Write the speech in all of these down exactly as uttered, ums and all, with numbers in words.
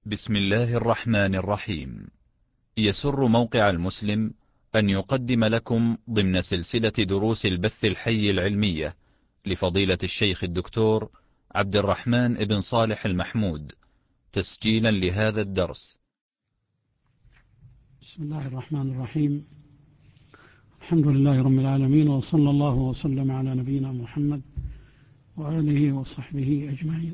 بسم الله الرحمن الرحيم. يسر موقع المسلم أن يقدم لكم ضمن سلسلة دروس البث الحي العلمية لفضيلة الشيخ الدكتور عبد الرحمن بن صالح المحمود تسجيلا لهذا الدرس. بسم الله الرحمن الرحيم. الحمد لله رب العالمين، وصلى الله وسلم على نبينا محمد وآله وصحبه أجمعين.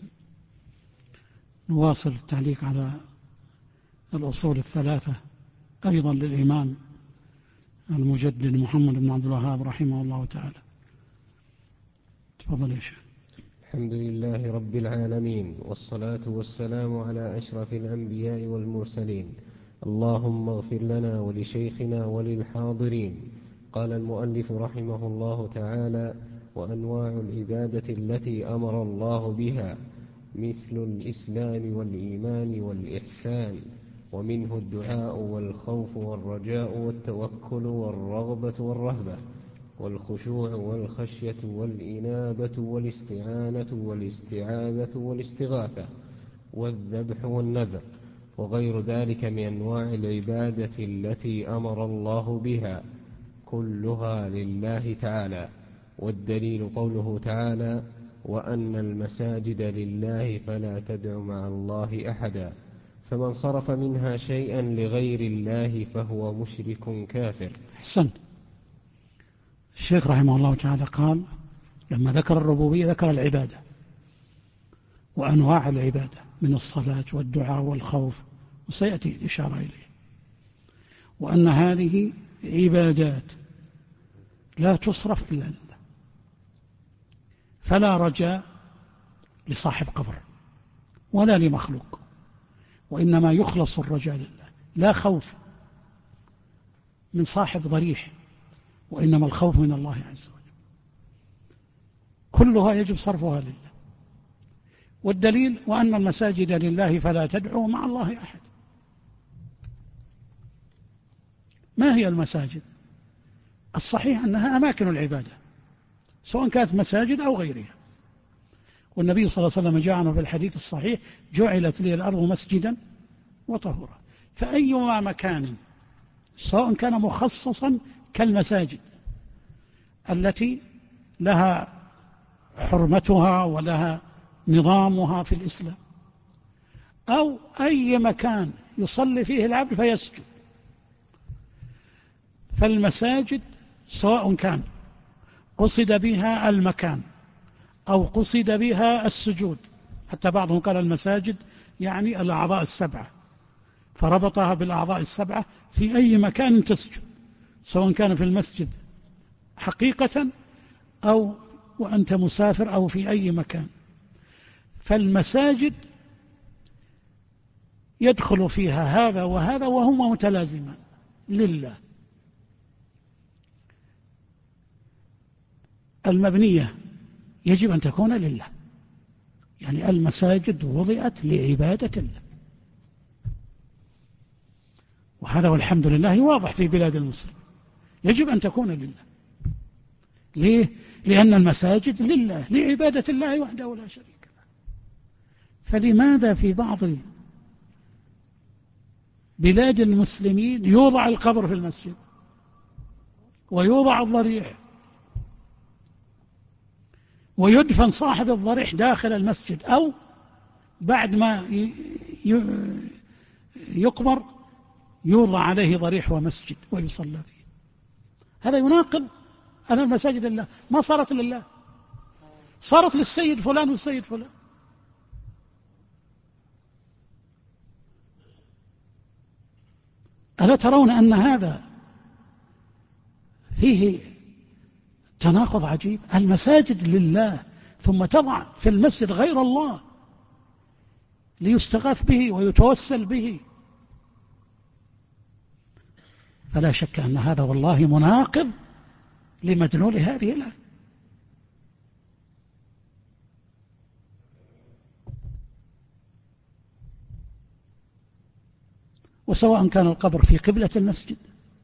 نواصل التعليق على الأصول الثلاثة أيضا للإمام المجدد محمد بن عبد الوهاب رحمه الله تعالى. تفضل يا شيخ. الحمد لله رب العالمين، والصلاة والسلام على أشرف الأنبياء والمرسلين. اللهم اغفر لنا ولشيخنا وللحاضرين. قال المؤلف رحمه الله تعالى: وأنواع العبادة التي أمر الله بها مثل الإسلام والإيمان والإحسان، ومنه الدعاء والخوف والرجاء والتوكل والرغبة والرهبة والخشوع والخشية والإنابة والاستعانة والاستعاذة والاستغاثة والذبح والنذر وغير ذلك من أنواع العبادة التي أمر الله بها، كلها لله تعالى. والدليل قوله تعالى: وأن المساجد لله فلا تدع مع الله أحدا، فمن صرف منها شيئا لغير الله فهو مشرك كافر. أحسن. الشيخ رحمه الله تعالى قال لما ذكر الربوبية ذكر العبادة وأنواع العبادة من الصلاة والدعاء والخوف، وسيأتي الإشارة إليه، وأن هذه عبادات لا تصرف إلا لله، فلا رجاء لصاحب قبر ولا لمخلوق، وإنما يخلص الرجاء لله. لا خوف من صاحب ضريح، وإنما الخوف من الله عز وجل. كلها يجب صرفها لله. والدليل: وأن المساجد لله فلا تدعوا مع الله أحد. ما هي المساجد؟ الصحيح أنها أماكن العبادة، سواء كانت مساجد أو غيرها. والنبي صلى الله عليه وسلم جاءنا في الحديث الصحيح: جعلت لي الأرض مسجدا وطهورا. فأيما مكان سواء كان مخصصا كالمساجد التي لها حرمتها ولها نظامها في الإسلام، أو أي مكان يصلي فيه العبد فيسجد، فالمساجد سواء كان قصد بها المكان أو قصد بها السجود، حتى بعضهم قال المساجد يعني الأعضاء السبعة، فربطها بالأعضاء السبعة في أي مكان تسجد، سواء كان في المسجد حقيقة أو وأنت مسافر أو في أي مكان. فالمساجد يدخل فيها هذا وهذا وهما متلازمان لله. المبنية يجب أن تكون لله، يعني المساجد وضعت لعبادة الله، وهذا والحمد لله واضح في بلاد المسلمين، يجب أن تكون لله. ليه؟ لأن المساجد لله، لعبادة الله وحده لا شريك له. فلماذا في بعض بلاد المسلمين يوضع القبر في المسجد ويوضع الضريح ويدفن صاحب الضريح داخل المسجد، أو بعد ما يقبر يوضع عليه ضريح ومسجد ويصلى فيه؟ هذا يناقض أن المساجد لله. ما صارت لله، صارت للسيد فلان والسيد فلان. ألا ترون أن هذا فيه تناقض عجيب؟ المساجد لله ثم تضع في المسجد غير الله ليستغاث به ويتوسل به، فلا شك أن هذا والله مناقض لمدلول هذه الآية. وسواء كان القبر في قبلة المسجد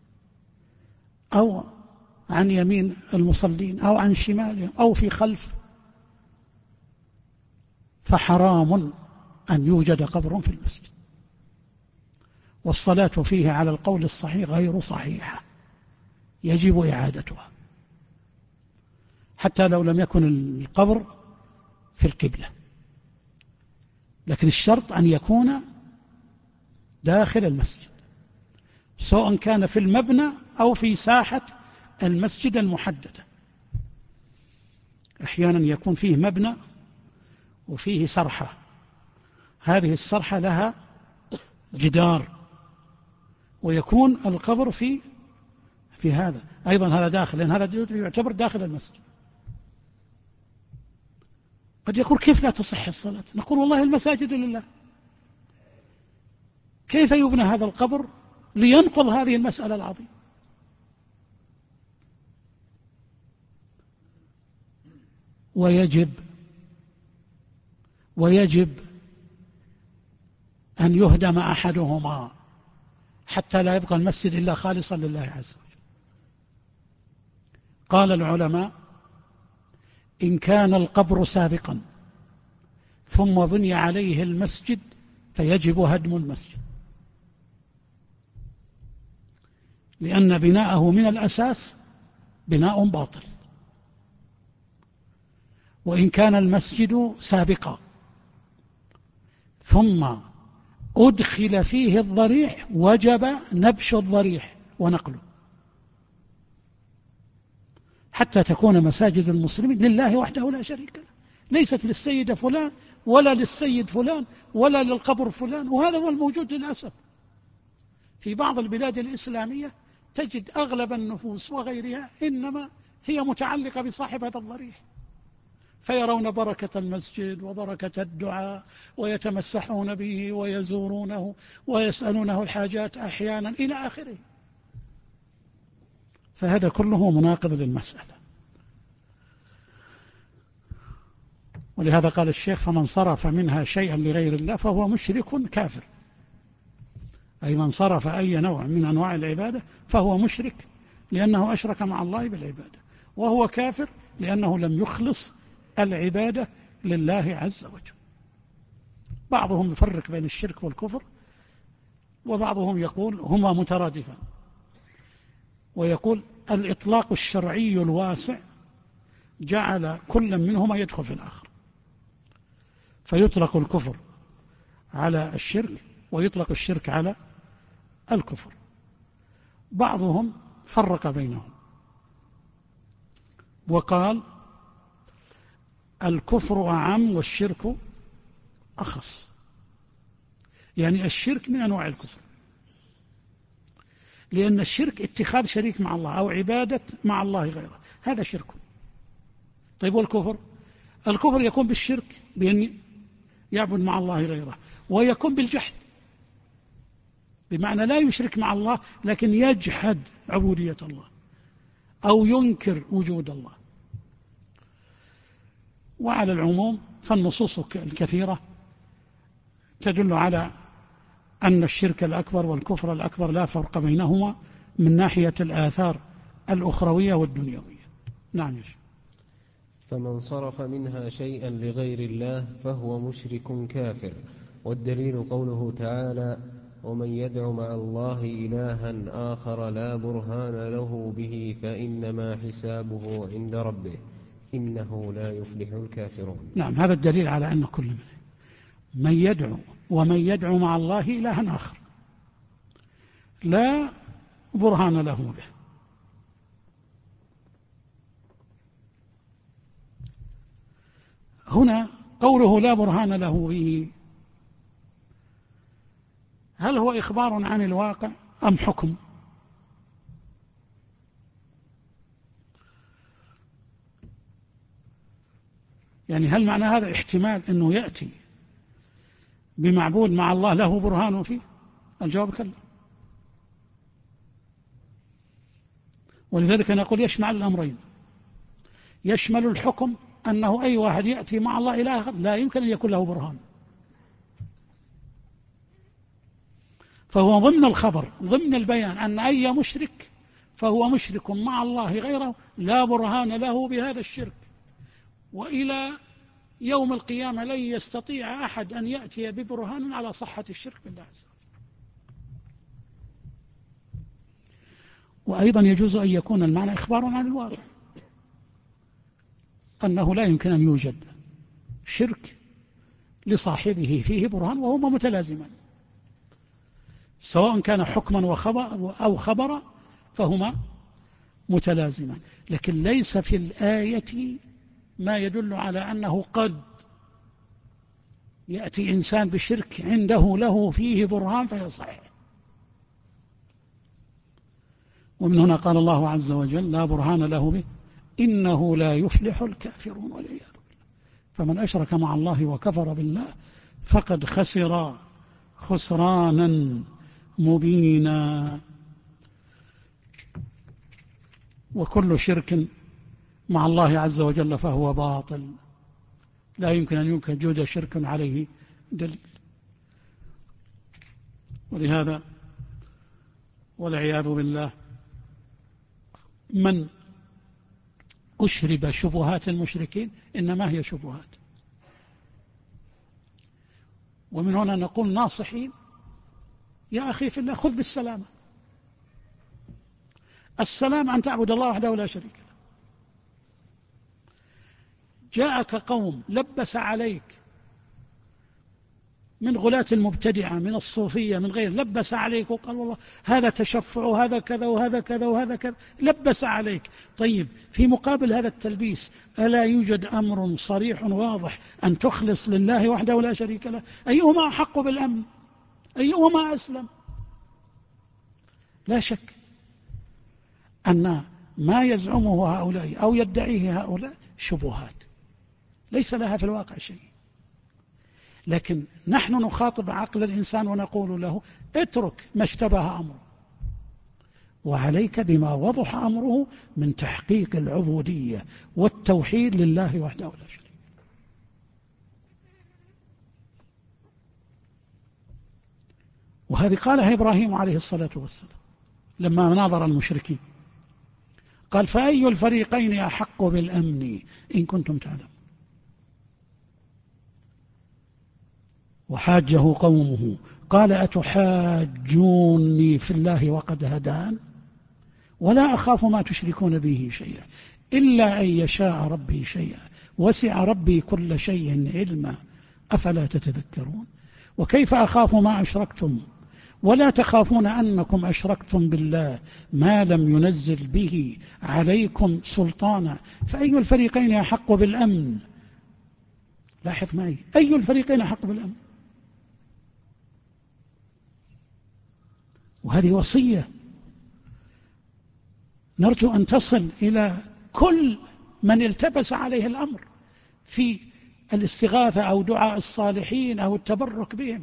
أو عن يمين المصلين أو عن شمالهم أو في خلف، فحرام أن يوجد قبر في المسجد. والصلاة فيه على القول الصحيح غير صحيحة، يجب إعادتها حتى لو لم يكن القبر في القبلة، لكن الشرط أن يكون داخل المسجد، سواء كان في المبنى أو في ساحة المسجد المحددة. أحيانا يكون فيه مبنى وفيه سرحة، هذه السرحة لها جدار ويكون القبر في في هذا أيضا، هذا داخل، لأن هذا يعتبر داخل المسجد. قد يقول كيف لا تصح الصلاة؟ نقول والله المساجد لله، كيف يبنى هذا القبر لينقض هذه المسألة العظيمة؟ ويجب ويجب أن يهدم أحدهما حتى لا يبقى المسجد إلا خالصا لله عز وجل. قال العلماء: إن كان القبر سابقا ثم بني عليه المسجد فيجب هدم المسجد، لأن بناءه من الأساس بناء باطل. وإن كان المسجد سابقا ثم أدخل فيه الضريح وجب نبش الضريح ونقله، حتى تكون مساجد المسلمين لله وحده لا شريك له، ليست للسيد فلان ولا للسيد فلان ولا للقبر فلان. وهذا هو الموجود للأسف في بعض البلاد الإسلامية، تجد أغلب النفوس وغيرها إنما هي متعلقة بصاحب هذا الضريح، فيرون بركة المسجد وبركة الدعاء ويتمسحون به ويزورونه ويسألونه الحاجات أحيانا إلى آخره. فهذا كله مناقض للمسألة. ولهذا قال الشيخ: فمن صرف منها شيئا لغير الله فهو مشرك كافر، أي من صرف أي نوع من أنواع العبادة فهو مشرك لأنه أشرك مع الله بالعبادة، وهو كافر لأنه لم يخلص العبادة لله عز وجل. بعضهم يفرق بين الشرك والكفر، وبعضهم يقول هما مترادفان، ويقول الإطلاق الشرعي الواسع جعل كل منهما يدخل في الآخر، فيطلق الكفر على الشرك ويطلق الشرك على الكفر. بعضهم فرق بينهم وقال الكفر أعم والشرك أخص، يعني الشرك من أنواع الكفر، لأن الشرك اتخاذ شريك مع الله أو عبادة مع الله غيره، هذا شرك. طيب والكفر؟ الكفر يكون بالشرك بأن يعبد مع الله غيره، ويكون بالجحد بمعنى لا يشرك مع الله لكن يجحد عبودية الله أو ينكر وجود الله. وعلى العموم فالنصوص الكثيرة تدل على أن الشرك الأكبر والكفر الأكبر لا فرق بينهما من ناحية الآثار الأخروية والدنيوية. نعم يا شيخ. فمن صرف منها شيئا لغير الله فهو مشرك كافر. والدليل قوله تعالى: ومن يدع مع الله إلها آخر لا برهان له به فإنما حسابه عند ربه إنه لا يفلح الكافرون. نعم، هذا الدليل على أن كل من, من يدعو ومن يدعو مع الله إلها آخر لا برهان له به، هنا قوله لا برهان له به، هل هو إخبار عن الواقع أم حكم؟ يعني هل معنى هذا احتمال أنه يأتي بمعبود مع الله له برهان فيه؟ الجواب كلا. ولذلك نقول يشمل الأمرين، يشمل الحكم أنه أي واحد يأتي مع الله إلى آخر لا يمكن أن يكون له برهان، فهو ضمن الخبر ضمن البيان أن أي مشرك فهو مشرك مع الله غيره لا برهان له بهذا الشرك، وإلى يوم القيامة لن يستطيع أحد أن يأتي ببرهان على صحة الشرك بالله عز وجل. وأيضا يجوز أن يكون المعنى إخبار عن الواقع، أنه لا يمكن أن يوجد شرك لصاحبه فيه برهان وهما متلازمان، سواء كان حكما وخبر أو خبرا فهما متلازمان. لكن ليس في الآية ما يدل على أنه قد يأتي إنسان بشرك عنده له فيه برهان فيصح. ومن هنا قال الله عز وجل: لا برهان له به إنه لا يفلح الكافرون والعياذ بالله. فمن أشرك مع الله وكفر بالله فقد خسر خسرانا مبينا. وكل شرك مع الله عز وجل فهو باطل، لا يمكن أن يوجد شرك عليه دليل. ولهذا والعياذ بالله من أشرب شبهات المشركين إنما هي شبهات. ومن هنا نقول ناصحين: يا أخي في الله خذ بالسلامة. السلام أن تعبد الله وحده لا شريك له. جاءك قوم لبس عليك من غلاة المبتدعة من الصوفية من غير، لبس عليك وقال والله هذا تشفع وهذا كذا وهذا كذا وهذا كذا، لبس عليك. طيب في مقابل هذا التلبيس ألا يوجد أمر صريح واضح أن تخلص لله وحده لا شريك له؟ أيهما أحق بالأمن؟ أيهما أسلم؟ لا شك أن ما يزعمه هؤلاء أو يدعيه هؤلاء شبهات ليس لها في الواقع شيء، لكن نحن نخاطب عقل الإنسان ونقول له: اترك ما اشتبه أمره وعليك بما وضح أمره من تحقيق العبودية والتوحيد لله وحده لا شريك. وهذه قالها إبراهيم عليه الصلاة والسلام لما ناظر المشركين، قال: فأي الفريقين أحق بالأمن إن كنتم تعلمون. وحاجه قومه قال: أتحاجوني في الله وقد هدان ولا أخاف ما تشركون به شيئا إلا أن يشاء ربي شيئا وسع ربي كل شيء علما أفلا تتذكرون. وكيف أخاف ما أشركتم ولا تخافون أنكم أشركتم بالله ما لم ينزل به عليكم سلطانا فأي الفريقين أحق بالأمن. لاحظ معي: أي الفريقين أحق بالأمن؟ وهذه وصية نرجو أن تصل إلى كل من التبس عليه الأمر في الاستغاثة أو دعاء الصالحين أو التبرك بهم،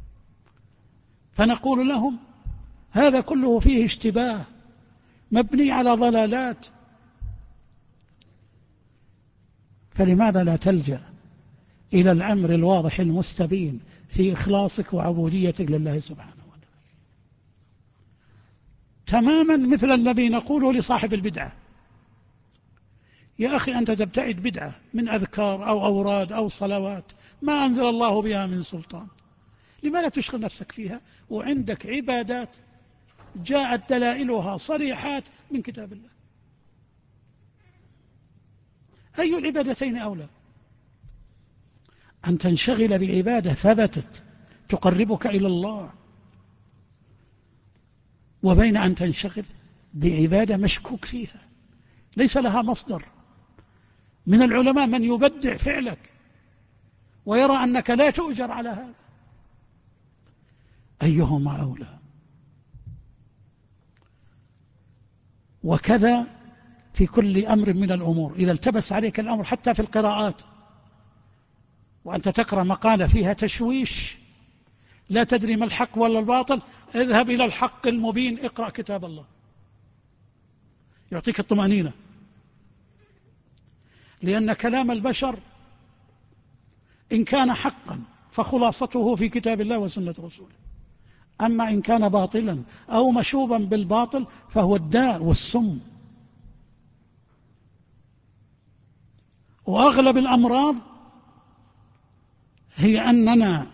فنقول لهم: هذا كله فيه اشتباه مبني على ضلالات، فلماذا لا تلجأ إلى الأمر الواضح المستبين في إخلاصك وعبوديتك لله سبحانه وتعالى؟ تماما مثل الذي نقوله لصاحب البدعة: يا أخي أنت تبتعد بدعة من أذكار أو أوراد أو صلوات ما أنزل الله بها من سلطان، لماذا تشغل نفسك فيها وعندك عبادات جاءت دلائلها صريحات من كتاب الله؟ أي العبادتين أولى؟ أن تنشغل بعبادة ثبتت تقربك إلى الله، وبين أن تنشغل بعبادة مشكوك فيها ليس لها مصدر. من العلماء من يبدع فعلك ويرى أنك لا تؤجر على هذا، أيهما أولى؟ وكذا في كل أمر من الأمور، إذا التبس عليك الأمر حتى في القراءات وأنت تقرأ مقالة فيها تشويش لا تدري ما الحق ولا الباطل، اذهب إلى الحق المبين، اقرأ كتاب الله يعطيك الطمأنينة، لأن كلام البشر إن كان حقا فخلاصته في كتاب الله وسنة رسوله، أما إن كان باطلا أو مشوبا بالباطل فهو الداء والسم. وأغلب الأمراض هي أننا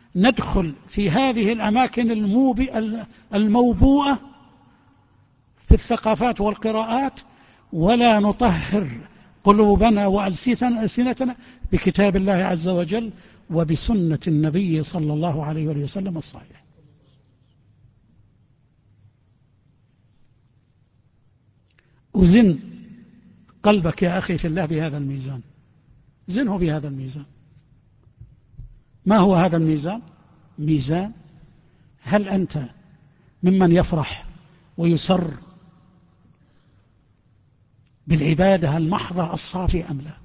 ندخل في هذه الأماكن الموبئة الموبوءة في الثقافات والقراءات، ولا نطهر قلوبنا وألسنتنا بكتاب الله عز وجل وبسنة النبي صلى الله عليه وسلم الصحيح. وزن قلبك يا أخي في الله بهذا الميزان، زنه بهذا الميزان. ما هو هذا الميزان؟ ميزان هل أنت ممن يفرح ويسر بالعبادة المحضة الصافية أم لا؟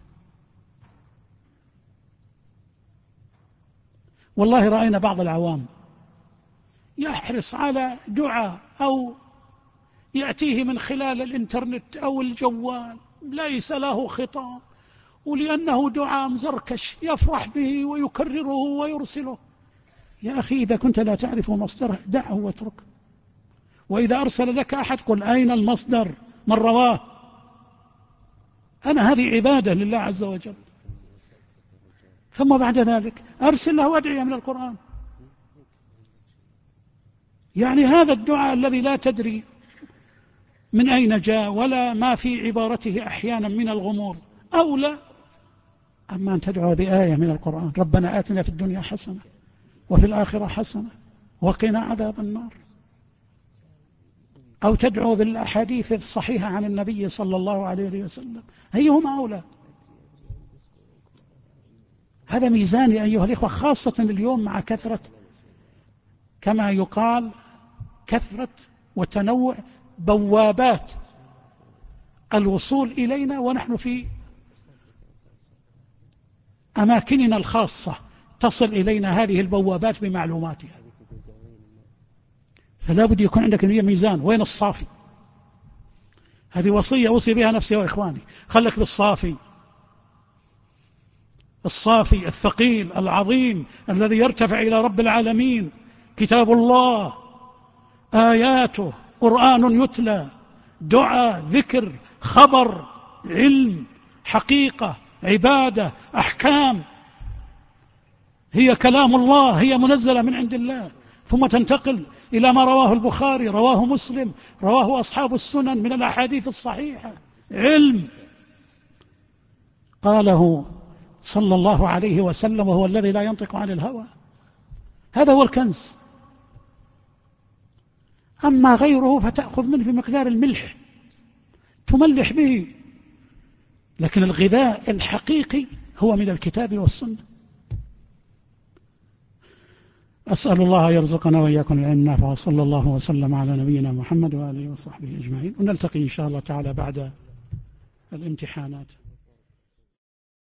والله رأينا بعض العوام يحرص على دعاء أو يأتيه من خلال الإنترنت أو الجوال ليس له خطاب، ولأنه دعاء مزركش يفرح به ويكرره ويرسله. يا أخي إذا كنت لا تعرف مصدره دعه واتركه، وإذا أرسل لك أحد قل أين المصدر من رواه. أنا هذه عبادة لله عز وجل. ثم بعد ذلك أرسل له أدعية من القرآن. يعني هذا الدعاء الذي لا تدري من أين جاء ولا ما في عبارته أحيانا من الغموض أولى أما أن تدعو بآية من القرآن: ربنا آتنا في الدنيا حسنة وفي الآخرة حسنة وقنا عذاب النار، أو تدعو بالأحاديث الصحيحة عن النبي صلى الله عليه وسلم. أيهما أولى؟ هذا ميزان يا أيها الإخوة، خاصة اليوم مع كثرة كما يقال كثرة وتنوع بوابات الوصول إلينا ونحن في أماكننا الخاصة تصل إلينا هذه البوابات بمعلوماتها. فلا بد يكون عندك ميزان. وين الصافي؟ هذه وصية أوصي بها نفسي وإخواني. خلك بالصافي، الصافي الثقيل العظيم الذي يرتفع إلى رب العالمين، كتاب الله، آياته، قرآن يتلى، دعاء، ذكر، خبر، علم، حقيقة، عبادة، أحكام، هي كلام الله، هي منزلة من عند الله. ثم تنتقل إلى ما رواه البخاري، رواه مسلم، رواه أصحاب السنن من الأحاديث الصحيحة، علم قاله صلى الله عليه وسلم وهو الذي لا ينطق عن الهوى. هذا هو الكنز. أما غيره فتأخذ منه بمقدار الملح تملح به، لكن الغذاء الحقيقي هو من الكتاب والسنة. أسأل الله يرزقنا وإياكم العلم النافع، وصلى الله وسلم على نبينا محمد وآله وصحبه أجمعين، ونلتقي إن شاء الله تعالى بعد الامتحانات.